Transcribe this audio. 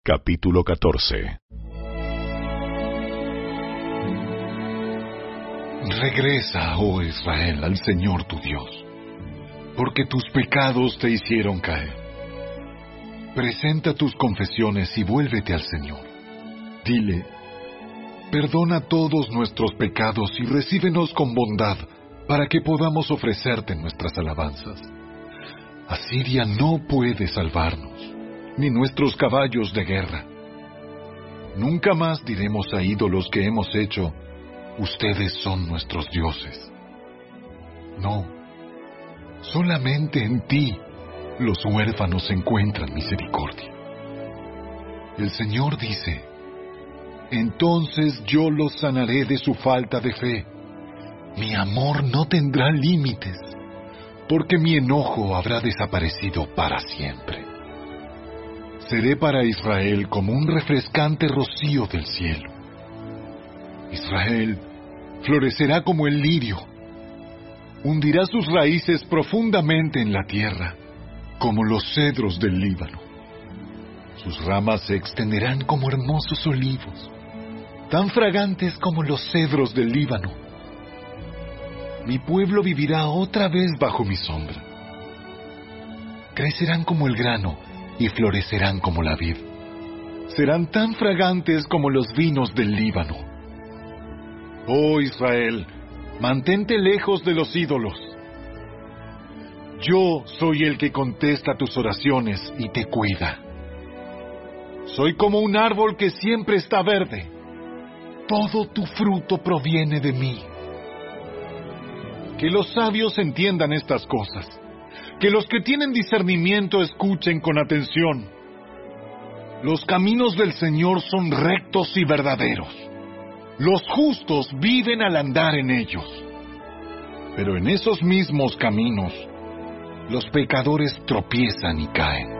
Capítulo 14. Regresa, oh Israel, al Señor tu Dios, porque tus pecados te hicieron caer. Presenta tus confesiones y vuélvete al Señor. Dile: perdona todos nuestros pecados y recíbenos con bondad, para que podamos ofrecerte nuestras alabanzas. Asiria no puede salvarnos, ni nuestros caballos de guerra. Nunca más diremos a ídolos que hemos hecho: ustedes son nuestros dioses. No, solamente en ti los huérfanos encuentran misericordia. El Señor dice: entonces yo los sanaré de su falta de fe. Mi amor no tendrá límites, porque mi enojo habrá desaparecido para siempre. Seré para Israel como un refrescante rocío del cielo. Israel florecerá como el lirio. Hundirá sus raíces profundamente en la tierra, como los cedros del Líbano. Sus ramas se extenderán como hermosos olivos, tan fragantes como los cedros del Líbano. Mi pueblo vivirá otra vez bajo mi sombra. Crecerán como el grano y florecerán como la vid. Serán tan fragantes como los vinos del Líbano. Oh Israel, mantente lejos de los ídolos. Yo soy el que contesta tus oraciones y te cuida. Soy como un árbol que siempre está verde. Todo tu fruto proviene de mí. Que los sabios entiendan estas cosas. Que los que tienen discernimiento escuchen con atención. Los caminos del Señor son rectos y verdaderos. Los justos viven al andar en ellos. Pero en esos mismos caminos, los pecadores tropiezan y caen.